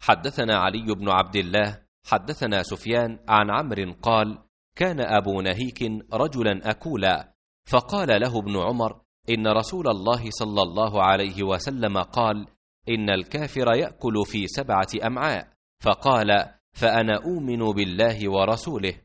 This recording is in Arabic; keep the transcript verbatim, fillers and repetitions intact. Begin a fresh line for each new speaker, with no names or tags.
حدثنا علي بن عبد الله حدثنا سفيان عن عمرو قال: كان أبو نهيك رجلا أكولا، فقال له ابن عمر: إن رسول الله صلى الله عليه وسلم قال: إن الكافر يأكل في سبعة أمعاء. فقال: فأنا أؤمن بالله ورسوله.